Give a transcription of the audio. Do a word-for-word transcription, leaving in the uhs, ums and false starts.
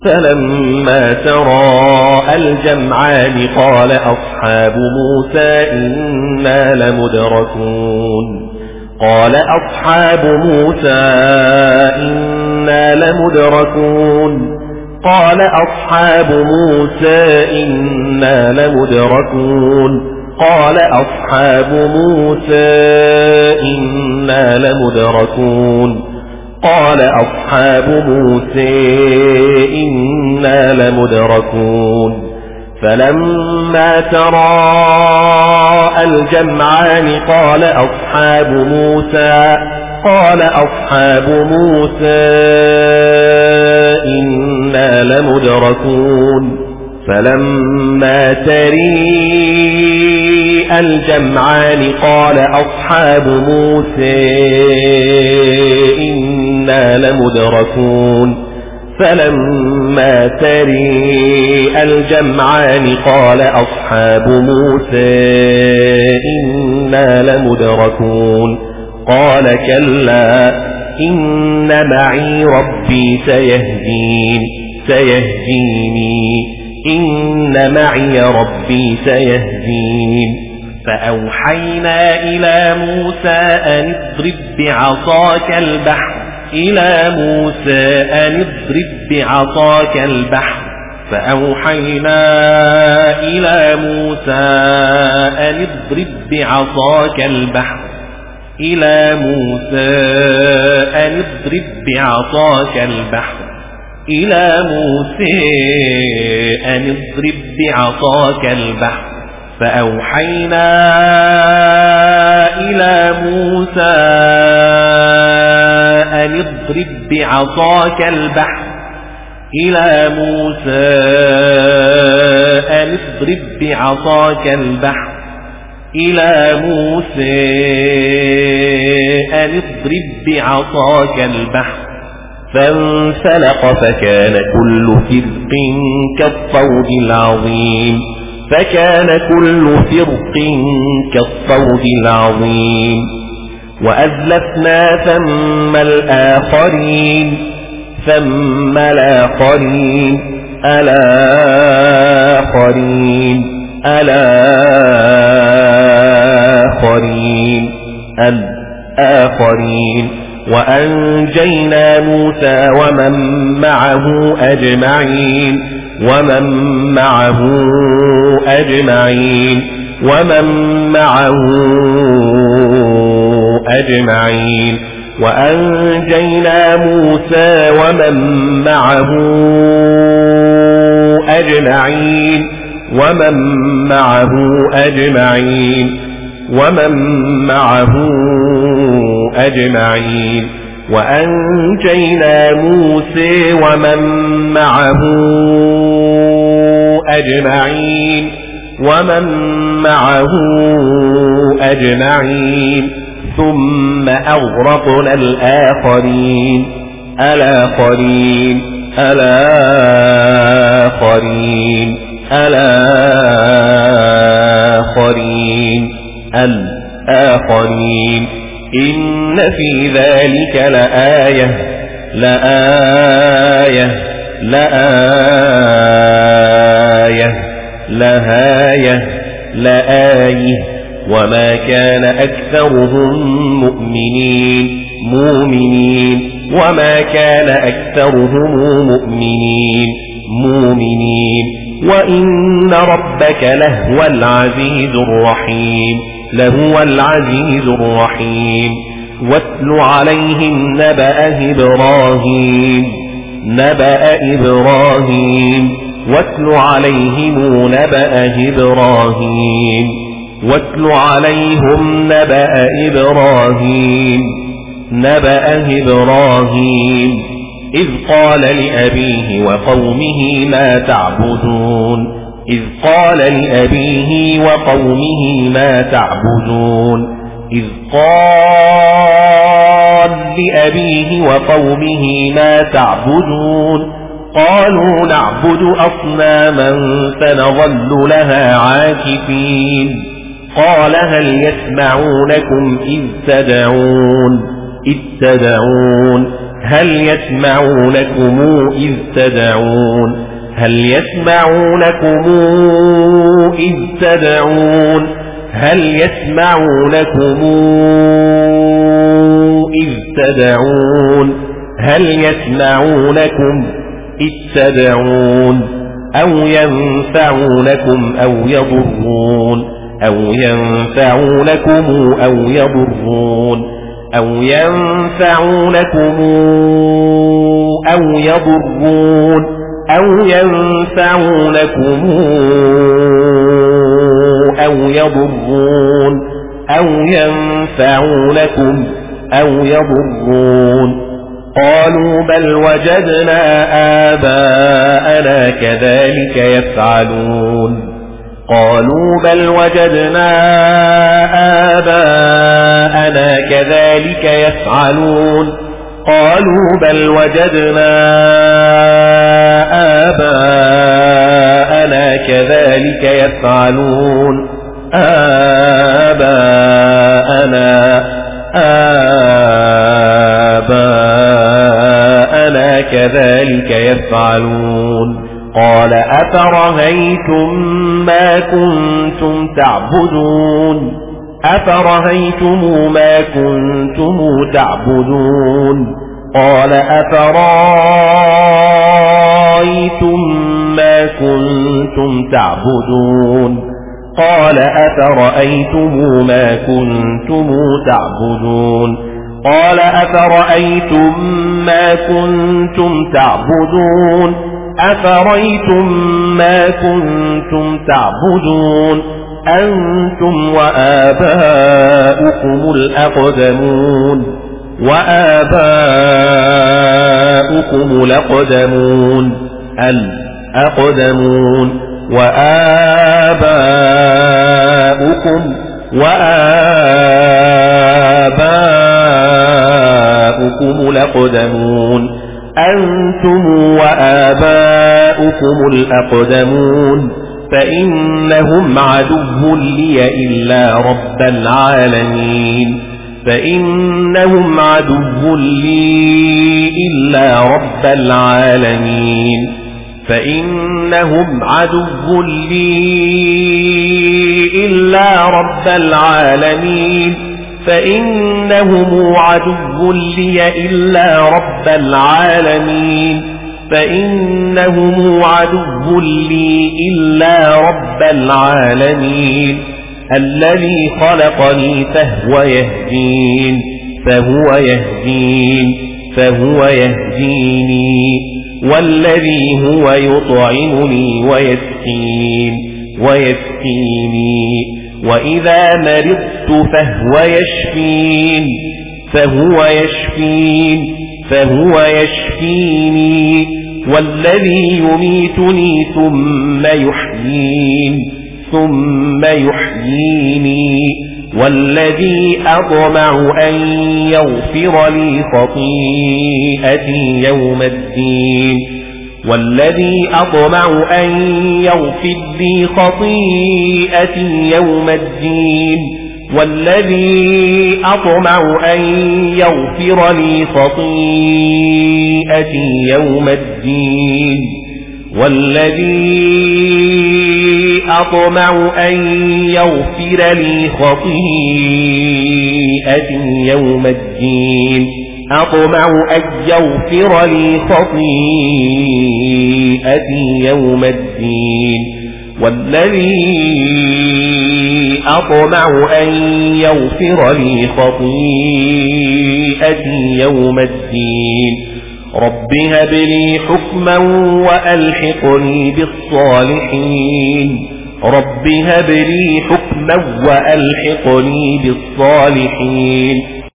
فلما تراءى الجمعان قال أصحاب موسى إنا لمدركون قال أصحاب موسى إنا لمدركون قال أصحاب موسى إنا لمدركون قال أصحاب موسى إنا لمدركون قال أصحاب موسى إنا لمدركون فلما تراءى الجمعان قال أصحاب موسى قال أصحاب موسى إنا لمدركون فلما تريء الجمعان قال أصحاب موسى إنا لمدركون فلما تريء الجمعان قال أصحاب موسى إنا لمدركون قال كلا إن معي ربي سيهدين سيهديني إن معي ربي سيهدين فأوحينا إلى موسى أن اضرب بعصاك البحر إلى موسى أن اضرب بعصاك البحر فأوحينا إلى موسى أن اضرب بعصاك البحر إلى موسى أن اضرب بعصاك البحر إلى موسى أن اضرب بعصاك البحر فأوحينا إلى موسى أن اضرب بعصاك البحر إلى موسى أن اضرب بعصاك البحر إلى موسى أن اضرب بعصاك البحر فانفلق فكان كل فرق كالطود العظيم فكان كل فرق كالطود العظيم وأزلفنا ثم الآخرين ثم الآخرين الآخرين الآخرين الآخرين وأنجينا موسى ومن معه أجمعين ومن معه أجمعين ومن معه أجمعين وأنجينا موسى ومن معه أجمعين ومن معه أجمعين ومن معه أجمعين وأنجينا موسى ومن معه أجمعين ومن معه أجمعين ثم أغرقنا الآخرين الآخرين الآخرين الآخرين الآخرين إن في ذلك لآية لآية لآية لهاية لآية وما كان أكثرهم مؤمنين مؤمنين وما كان أكثرهم مؤمنين مؤمنين وإن ربك لهو العزيز الرحيم لهو العزيز الرحيم واتل عليهم نبأ إبراهيم نبأ إبراهيم واتل عليهم نبأ إبراهيم واتل عليهم نبأ إبراهيم نبأ إبراهيم إذ قال لأبيه وقومه ما تعبدون إذ قال لأبيه وقومه ما تعبدون إذ قال لأبيه وقومه ما تعبدون قالوا نعبد أصناما فنظل لها عاكفين قال هل يسمعونكم إذ تدعون إذ تدعون هل يسمعونكم إذ تدعون هل يسمعونكم إذ تدعون هل يسمعونكم إذ تدعون هل يسمعونكم إذ تدعون أو ينفعونكم أو يضرون أو ينفعونكم أو يضرون أو ينفعونكم أو يضرون أو ينفعونكم أو يضرون أو ينفعونكم أو يضرون قالوا بل وجدنا آباءنا كذلك يفعلون قالوا بل وجدنا آباءنا كذلك يفعلون قالوا بل وجدنا آباءنا كذلك يفعلون آباءنا آباءنا كذلك يفعلون قال أفرهيتم ما كنتم تعبدون أفرهيتم ما كنتم تعبدون قال أفرأيتم ما كنتم تعبدون قال أفرأيتم ما كنتم تعبدون قال أفرأيتم ما كنتم تعبدون أفرأيتم ما كنتم تعبدون أنتم وآباؤكم الأقدمون وآباؤكم الأقدمون الأقدمون وآباؤكم وآباؤكم الأقدمون أنتم وآباؤكم الأقدمون فإنهم عدو لي إلا رب العالمين فإنهم عدو لي إلا رب العالمين فإنهم عدو لي إلا رب العالمين فإنهم عدو لي إلا رب العالمين فإنهم عدو لي إلا رب العالمين الذي خلقني فهو يهدين فهو يهدين فهو يهديني والذي هو يطعمني ويسقين ويسقيني وإذا مرضت فهو يشفين فهو يشفين فهو يشفيني والذي يميتني ثم يحيين ثم يحييني والذي أطمع أن يغفر لي خطيئتي يوم الدين والذي أطمع أن يغفر لي خطيئتي يوم الدين والذي أطمع أن يغفر لي خطيئتي يوم الدين والذي أطمع أن يغفر لي خطيئتي يوم الدين أطمع أن يغفر لي خطيئتي يوم الدين والذي أطمع أن يغفر لي خطيئتي يوم الدين رب هب لي حكما وألحقني بالصالحين رب هب لي حكما وألحقني بالصالحين